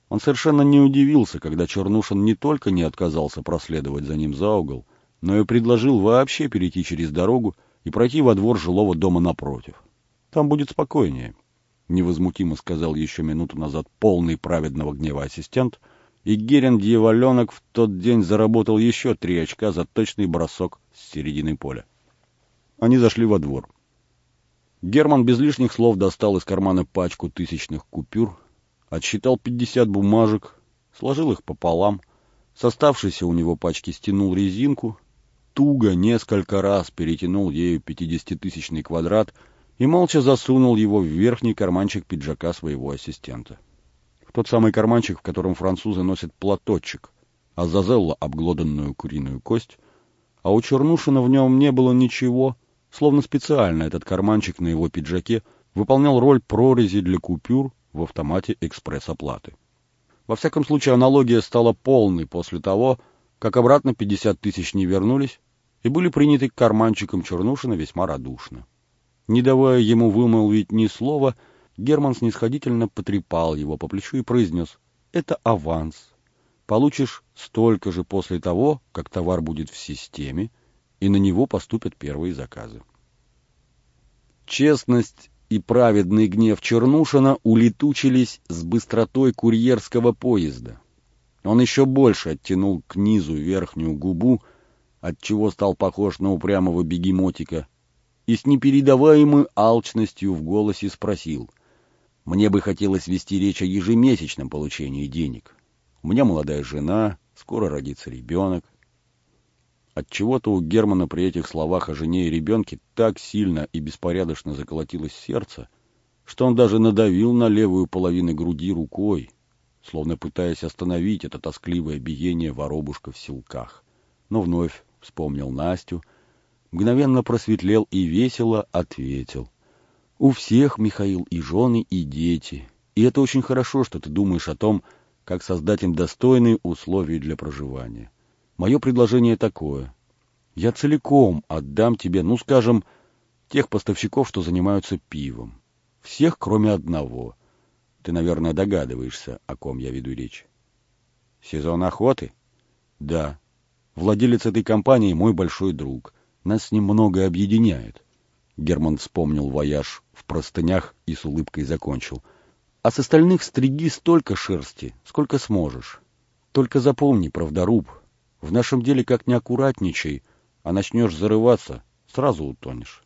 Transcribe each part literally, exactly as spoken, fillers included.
Он совершенно не удивился, когда Чернушин не только не отказался проследовать за ним за угол, но и предложил вообще перейти через дорогу и пройти во двор жилого дома напротив. «Там будет спокойнее», — невозмутимо сказал еще минуту назад полный праведного гнева ассистент, и Герин Дьяволенок в тот день заработал еще три очка за точный бросок с середины поля. Они зашли во двор. Герман без лишних слов достал из кармана пачку тысячных купюр, отсчитал пятьдесят бумажек, сложил их пополам, с оставшейся у него пачки стянул резинку, туго несколько раз перетянул ею пятидесятитысячный квадрат и молча засунул его в верхний карманчик пиджака своего ассистента. В тот самый карманчик, в котором французы носят платочек, а Зазелла — обглоданную куриную кость, а у Чернушина в нем не было ничего, словно специально этот карманчик на его пиджаке выполнял роль прорези для купюр в автомате экспресс-оплаты. Во всяком случае, аналогия стала полной после того, как обратно пятьдесят тысяч не вернулись и были приняты карманчиком Чернушина весьма радушно. Не давая ему вымолвить ни слова, Герман снисходительно потрепал его по плечу и произнес: «Это аванс. Получишь столько же после того, как товар будет в системе, и на него поступят первые заказы». Честность и праведный гнев Чернушина улетучились с быстротой курьерского поезда. Он еще больше оттянул к низу верхнюю губу, отчего стал похож на упрямого бегемотика, и с непередаваемой алчностью в голосе спросил: «Мне бы хотелось вести речь о ежемесячном получении денег. У меня молодая жена, скоро родится ребенок». Отчего-то у Германа при этих словах о жене и ребенке так сильно и беспорядочно заколотилось сердце, что он даже надавил на левую половину груди рукой, словно пытаясь остановить это тоскливое биение воробушка в силках. Но вновь вспомнил Настю, мгновенно просветлел и весело ответил: «У всех, Михаил, и жены, и дети, и это очень хорошо, что ты думаешь о том, как создать им достойные условия для проживания. Мое предложение такое. Я целиком отдам тебе, ну, скажем, тех поставщиков, что занимаются пивом. Всех, кроме одного. Ты, наверное, догадываешься, о ком я веду речь». «Сезон охоты?» «Да. Владелец этой компании мой большой друг. Нас с ним многое объединяет». Герман вспомнил вояж в простынях и с улыбкой закончил: «А с остальных стриги столько шерсти, сколько сможешь. Только запомни, правдоруб, в нашем деле как не аккуратничай, а начнешь зарываться, сразу утонешь».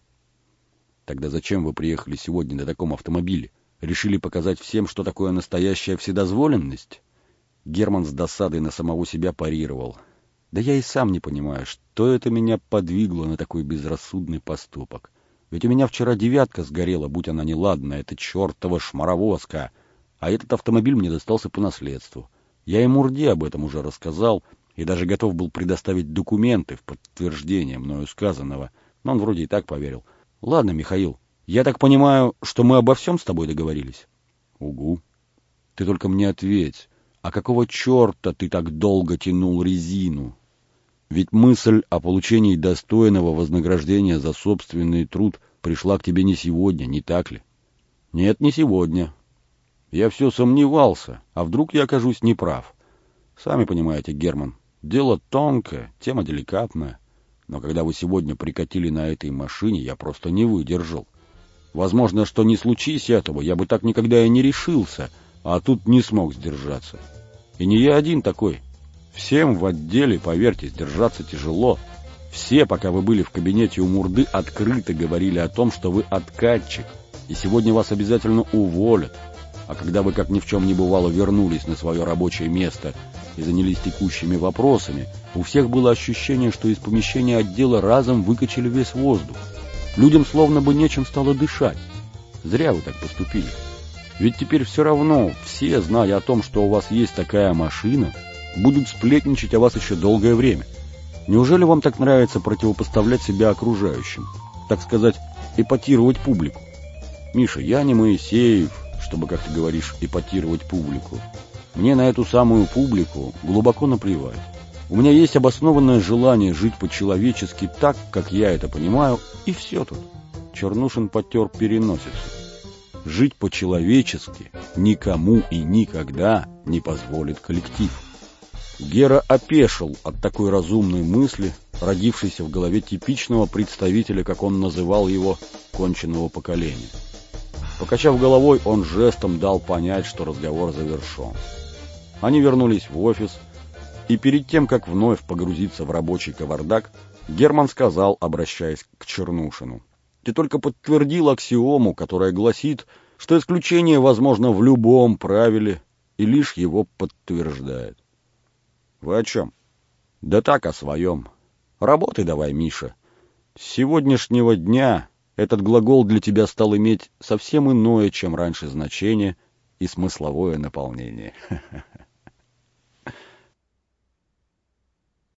«Тогда зачем вы приехали сегодня на таком автомобиле? Решили показать всем, что такое настоящая вседозволенность?» Герман с досадой на самого себя парировал: «Да я и сам не понимаю, что это меня подвигло на такой безрассудный поступок. Ведь у меня вчера девятка сгорела, будь она неладна, это чертова шмаровозка, а этот автомобиль мне достался по наследству. Я и Мурде об этом уже рассказал, и даже готов был предоставить документы в подтверждение мною сказанного, но он вроде и так поверил. Ладно, Михаил, я так понимаю, что мы обо всем с тобой договорились?» «Угу. Ты только мне ответь, а какого черта ты так долго тянул резину? Ведь мысль о получении достойного вознаграждения за собственный труд пришла к тебе не сегодня, не так ли?» «Нет, не сегодня. Я все сомневался, а вдруг я окажусь неправ. Сами понимаете, Герман, дело тонкое, тема деликатная, но когда вы сегодня прикатили на этой машине, я просто не выдержал. Возможно, что не случись этого, я бы так никогда и не решился, а тут не смог сдержаться. И не я один такой. Всем в отделе, поверьте, сдержаться тяжело. Все, пока вы были в кабинете у Мурды, открыто говорили о том, что вы откатчик, и сегодня вас обязательно уволят. А когда вы, как ни в чем не бывало, вернулись на свое рабочее место и занялись текущими вопросами, у всех было ощущение, что из помещения отдела разом выкачали весь воздух. Людям словно бы нечем стало дышать. Зря вы так поступили. Ведь теперь все равно все, зная о том, что у вас есть такая машина, будут сплетничать о вас еще долгое время. Неужели вам так нравится противопоставлять себя окружающим? Так сказать, эпатировать публику? Миша, я не Моисеев, чтобы, как ты говоришь, эпатировать публику. Мне на эту самую публику глубоко наплевать. У меня есть обоснованное желание жить по-человечески так, как я это понимаю, и все тут. Чернушин потер переносицу. Жить по-человечески никому и никогда не позволит коллектив. Гера опешил от такой разумной мысли, родившейся в голове типичного представителя, как он называл его, конченного поколения. Покачав головой, он жестом дал понять, что разговор завершен. Они вернулись в офис, и перед тем, как вновь погрузиться в рабочий кавардак, Герман сказал, обращаясь к Чернушину: «Ты только подтвердил аксиому, которая гласит, что исключение возможно в любом правиле и лишь его подтверждает». «Вы о чем?» «Да так, о своем. Работай давай, Миша. С сегодняшнего дня этот глагол для тебя стал иметь совсем иное, чем раньше, значение и смысловое наполнение».